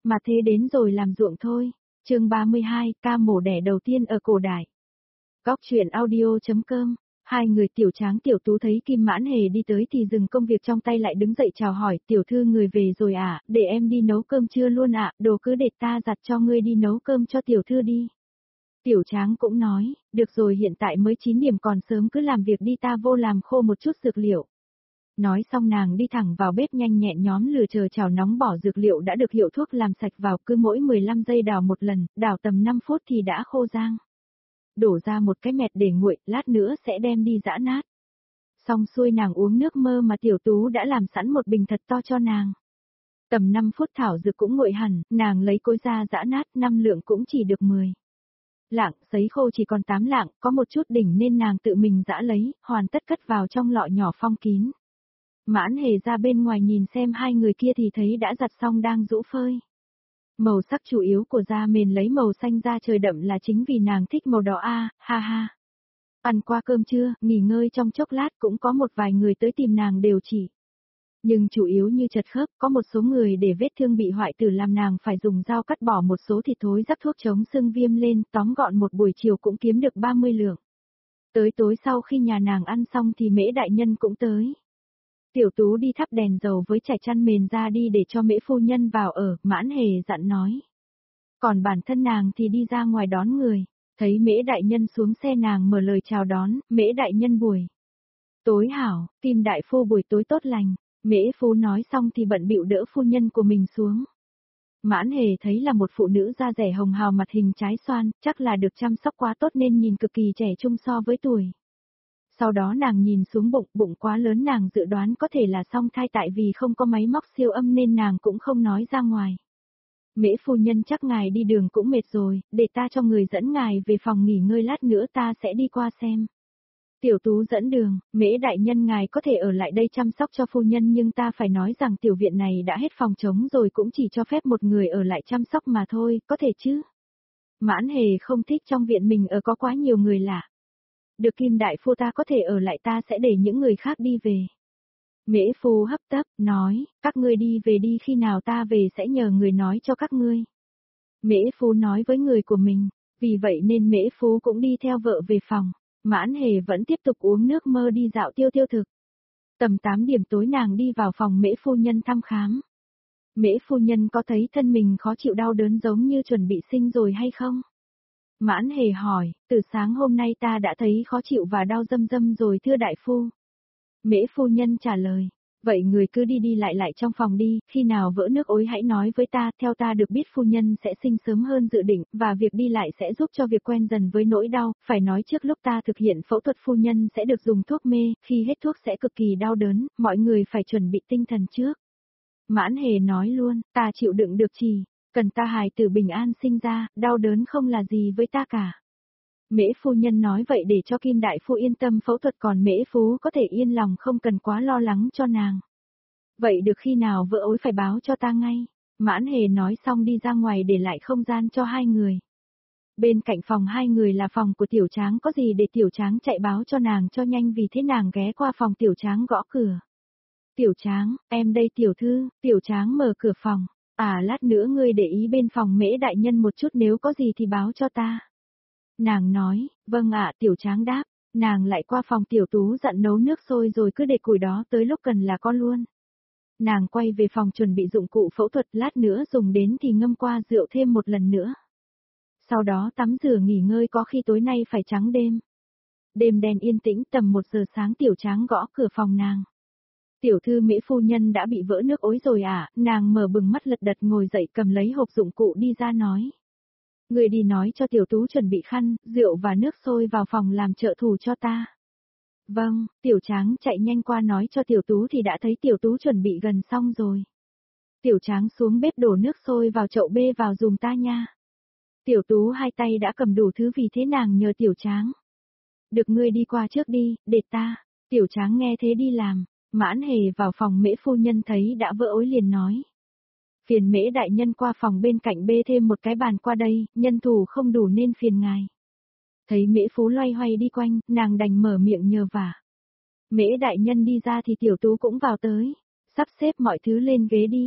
mà thế đến rồi làm ruộng thôi. Chương 32, ca mổ đẻ đầu tiên ở cổ đại. Góc truyện audio.com. Hai người Tiểu Tráng Tiểu Tú thấy Kim Mãn Hề đi tới thì dừng công việc trong tay lại đứng dậy chào hỏi, tiểu thư người về rồi à, để em đi nấu cơm trưa luôn ạ, đồ cứ để ta giặt cho ngươi đi nấu cơm cho tiểu thư đi. Tiểu Tráng cũng nói, được rồi hiện tại mới 9 điểm còn sớm cứ làm việc đi ta vô làm khô một chút dược liệu. Nói xong nàng đi thẳng vào bếp nhanh nhẹn nhóm lửa chờ chảo nóng bỏ dược liệu đã được hiệu thuốc làm sạch vào cứ mỗi 15 giây đảo một lần, đảo tầm 5 phút thì đã khô rang. Đổ ra một cái mẹt để nguội, lát nữa sẽ đem đi giã nát. Xong xuôi nàng uống nước mơ mà tiểu tú đã làm sẵn một bình thật to cho nàng. Tầm 5 phút thảo dược cũng nguội hẳn, nàng lấy cối ra giã nát, 5 lượng cũng chỉ được 10. Lạng, sấy khô chỉ còn 8 lạng, có một chút đỉnh nên nàng tự mình giã lấy, hoàn tất cất vào trong lọ nhỏ phong kín. Mãn Hề ra bên ngoài nhìn xem hai người kia thì thấy đã giặt xong đang rũ phơi. Màu sắc chủ yếu của da mền lấy màu xanh da trời đậm là chính vì nàng thích màu đỏ ha ha. Ăn qua cơm trưa, nghỉ ngơi trong chốc lát cũng có một vài người tới tìm nàng đều chỉ. Nhưng chủ yếu như chật khớp, có một số người để vết thương bị hoại tử làm nàng phải dùng dao cắt bỏ một số thịt thối rắc thuốc chống sưng viêm lên, tóm gọn một buổi chiều cũng kiếm được 30 lượng. Tới tối sau khi nhà nàng ăn xong thì Mễ đại nhân cũng tới. Tiểu Tú đi thắp đèn dầu với trải chăn mền ra đi để cho Mễ phu nhân vào ở, Mãn Hề dặn nói. Còn bản thân nàng thì đi ra ngoài đón người, thấy Mễ đại nhân xuống xe nàng mở lời chào đón, Mễ đại nhân buổi tối hảo, Kim đại phu buổi tối tốt lành. Mễ phu nói xong thì bận bịu đỡ phu nhân của mình xuống. Mãn Hề thấy là một phụ nữ da dẻ hồng hào mặt hình trái xoan, chắc là được chăm sóc quá tốt nên nhìn cực kỳ trẻ trung so với tuổi. Sau đó nàng nhìn xuống bụng quá lớn nàng dự đoán có thể là song thai tại vì không có máy móc siêu âm nên nàng cũng không nói ra ngoài. Mễ phu nhân chắc ngài đi đường cũng mệt rồi, để ta cho người dẫn ngài về phòng nghỉ ngơi lát nữa ta sẽ đi qua xem. Tiểu Tú dẫn đường, Mễ đại nhân ngài có thể ở lại đây chăm sóc cho phu nhân nhưng ta phải nói rằng tiểu viện này đã hết phòng trống rồi cũng chỉ cho phép một người ở lại chăm sóc mà thôi, có thể chứ? Mãn Hề không thích trong viện mình ở có quá nhiều người lạ. Được Kim đại phu ta có thể ở lại ta sẽ để những người khác đi về. Mễ phu hấp tấp, nói, các ngươi đi về đi khi nào ta về sẽ nhờ người nói cho các ngươi. Mễ phu nói với người của mình, vì vậy nên Mễ phu cũng đi theo vợ về phòng. Mãn Hề vẫn tiếp tục uống nước mơ đi dạo tiêu thực. Tầm 8 điểm tối nàng đi vào phòng Mễ phu nhân thăm khám. Mễ phu nhân có thấy thân mình khó chịu đau đớn giống như chuẩn bị sinh rồi hay không? Mãn Hề hỏi, từ sáng hôm nay ta đã thấy khó chịu và đau râm râm rồi thưa đại phu. Mễ phu nhân trả lời, vậy người cứ đi lại trong phòng đi, khi nào vỡ nước ối hãy nói với ta, theo ta được biết phu nhân sẽ sinh sớm hơn dự định, và việc đi lại sẽ giúp cho việc quen dần với nỗi đau, phải nói trước lúc ta thực hiện phẫu thuật phu nhân sẽ được dùng thuốc mê, khi hết thuốc sẽ cực kỳ đau đớn, mọi người phải chuẩn bị tinh thần trước. Mãn Hề nói luôn, ta chịu đựng được chỉ, cần ta hài tử bình an sinh ra, đau đớn không là gì với ta cả. Mễ phu nhân nói vậy để cho Kim đại phu yên tâm phẫu thuật còn Mễ phú có thể yên lòng không cần quá lo lắng cho nàng. Vậy được khi nào vỡ ối phải báo cho ta ngay. Mãn Hề nói xong đi ra ngoài để lại không gian cho hai người. Bên cạnh phòng hai người là phòng của Tiểu Tráng có gì để Tiểu Tráng chạy báo cho nàng cho nhanh vì thế nàng ghé qua phòng Tiểu Tráng gõ cửa. Tiểu Tráng, em đây tiểu thư, Tiểu Tráng mở cửa phòng. À lát nữa ngươi để ý bên phòng Mễ đại nhân một chút nếu có gì thì báo cho ta. Nàng nói, vâng ạ Tiểu Tráng đáp, nàng lại qua phòng Tiểu Tú dặn nấu nước sôi rồi cứ để củi đó tới lúc cần là có luôn. Nàng quay về phòng chuẩn bị dụng cụ phẫu thuật lát nữa dùng đến thì ngâm qua rượu thêm một lần nữa. Sau đó tắm rửa nghỉ ngơi có khi tối nay phải trắng đêm. Đêm đen yên tĩnh tầm 1 giờ sáng Tiểu Tráng gõ cửa phòng nàng. Tiểu thư Mễ phu nhân đã bị vỡ nước ối rồi à, nàng mở bừng mắt lật đật ngồi dậy cầm lấy hộp dụng cụ đi ra nói. Người đi nói cho Tiểu Tú chuẩn bị khăn, rượu và nước sôi vào phòng làm trợ thủ cho ta. Vâng, Tiểu Tráng chạy nhanh qua nói cho Tiểu Tú thì đã thấy Tiểu Tú chuẩn bị gần xong rồi. Tiểu Tráng xuống bếp đổ nước sôi vào chậu bê vào dùm ta nha. Tiểu Tú hai tay đã cầm đủ thứ vì thế nàng nhờ Tiểu Tráng. Được ngươi đi qua trước đi, để ta. Tiểu Tráng nghe thế đi làm, Mãn Hề vào phòng Mễ phu nhân thấy đã vỡ ối liền nói. Phiền Mễ đại nhân qua phòng bên cạnh bê thêm một cái bàn qua đây, nhân thủ không đủ nên phiền ngài. Thấy Mễ Phú loay hoay đi quanh, nàng đành mở miệng nhờ vả. Mễ đại nhân đi ra thì Tiểu Tú cũng vào tới, sắp xếp mọi thứ lên ghế đi,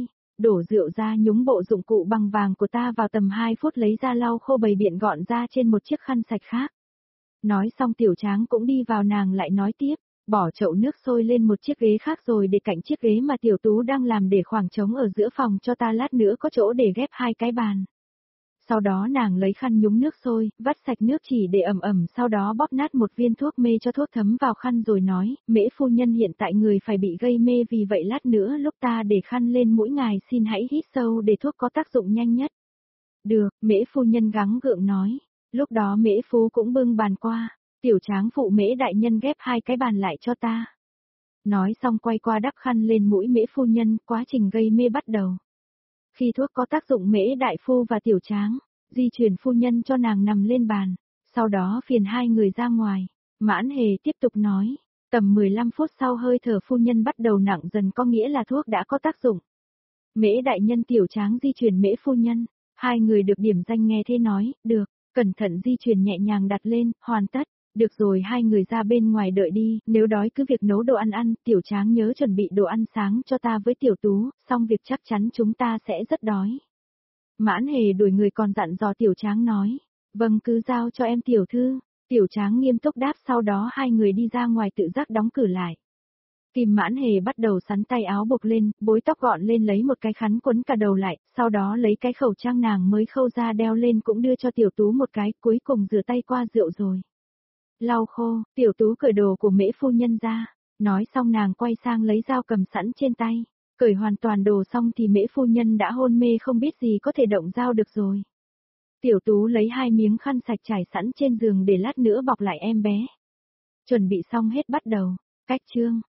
đổ rượu ra nhúng bộ dụng cụ bằng vàng của ta vào tầm 2 phút lấy ra lau khô bày biện gọn ra trên một chiếc khăn sạch khác. Nói xong Tiểu Tráng cũng đi vào, nàng lại nói tiếp, bỏ chậu nước sôi lên một chiếc ghế khác rồi để cạnh chiếc ghế mà Tiểu Tú đang làm để khoảng trống ở giữa phòng cho ta, lát nữa có chỗ để ghép 2 cái bàn. Sau đó nàng lấy khăn nhúng nước sôi, vắt sạch nước chỉ để ẩm ẩm, sau đó bóp nát một viên thuốc mê cho thuốc thấm vào khăn rồi nói, Mễ phu nhân hiện tại người phải bị gây mê, vì vậy lát nữa lúc ta để khăn lên mũi ngài xin hãy hít sâu để thuốc có tác dụng nhanh nhất. Được, Mễ phu nhân gắng gượng nói. Lúc đó Mễ Phú cũng bưng bàn qua, Tiểu Tráng phụ Mễ đại nhân ghép 2 cái bàn lại cho ta. Nói xong quay qua đắp khăn lên mũi Mễ phu nhân, quá trình gây mê bắt đầu. Khi thuốc có tác dụng Mễ đại phu và Tiểu Tráng, di chuyển phu nhân cho nàng nằm lên bàn, sau đó phiền 2 người ra ngoài. Mãn Hề tiếp tục nói, tầm 15 phút sau hơi thở phu nhân bắt đầu nặng dần, có nghĩa là thuốc đã có tác dụng. Mễ đại nhân Tiểu Tráng di chuyển Mễ phu nhân, 2 người được điểm danh nghe thế nói, được. Cẩn thận di chuyển nhẹ nhàng đặt lên, hoàn tất. Được rồi, 2 người ra bên ngoài đợi đi, nếu đói cứ việc nấu đồ ăn ăn, Tiểu Tráng nhớ chuẩn bị đồ ăn sáng cho ta với Tiểu Tú, xong việc chắc chắn chúng ta sẽ rất đói. Mãn Hề đuổi người còn dặn dò Tiểu Tráng nói, vâng cứ giao cho em tiểu thư. Tiểu Tráng nghiêm túc đáp, sau đó 2 người đi ra ngoài tự giác đóng cửa lại. Kim Mãn Hề bắt đầu sắn tay áo buộc lên, bối tóc gọn lên, lấy một cái khăn quấn cả đầu lại, sau đó lấy cái khẩu trang nàng mới khâu ra đeo lên cũng đưa cho Tiểu Tú một cái, cuối cùng rửa tay qua rượu rồi. Lau khô, Tiểu Tú cởi đồ của Mễ phu nhân ra, nói xong nàng quay sang lấy dao cầm sẵn trên tay, cởi hoàn toàn đồ xong thì Mễ phu nhân đã hôn mê không biết gì có thể động dao được rồi. Tiểu Tú lấy 2 miếng khăn sạch trải sẵn trên giường để lát nữa bọc lại em bé. Chuẩn bị xong hết bắt đầu, cách chương.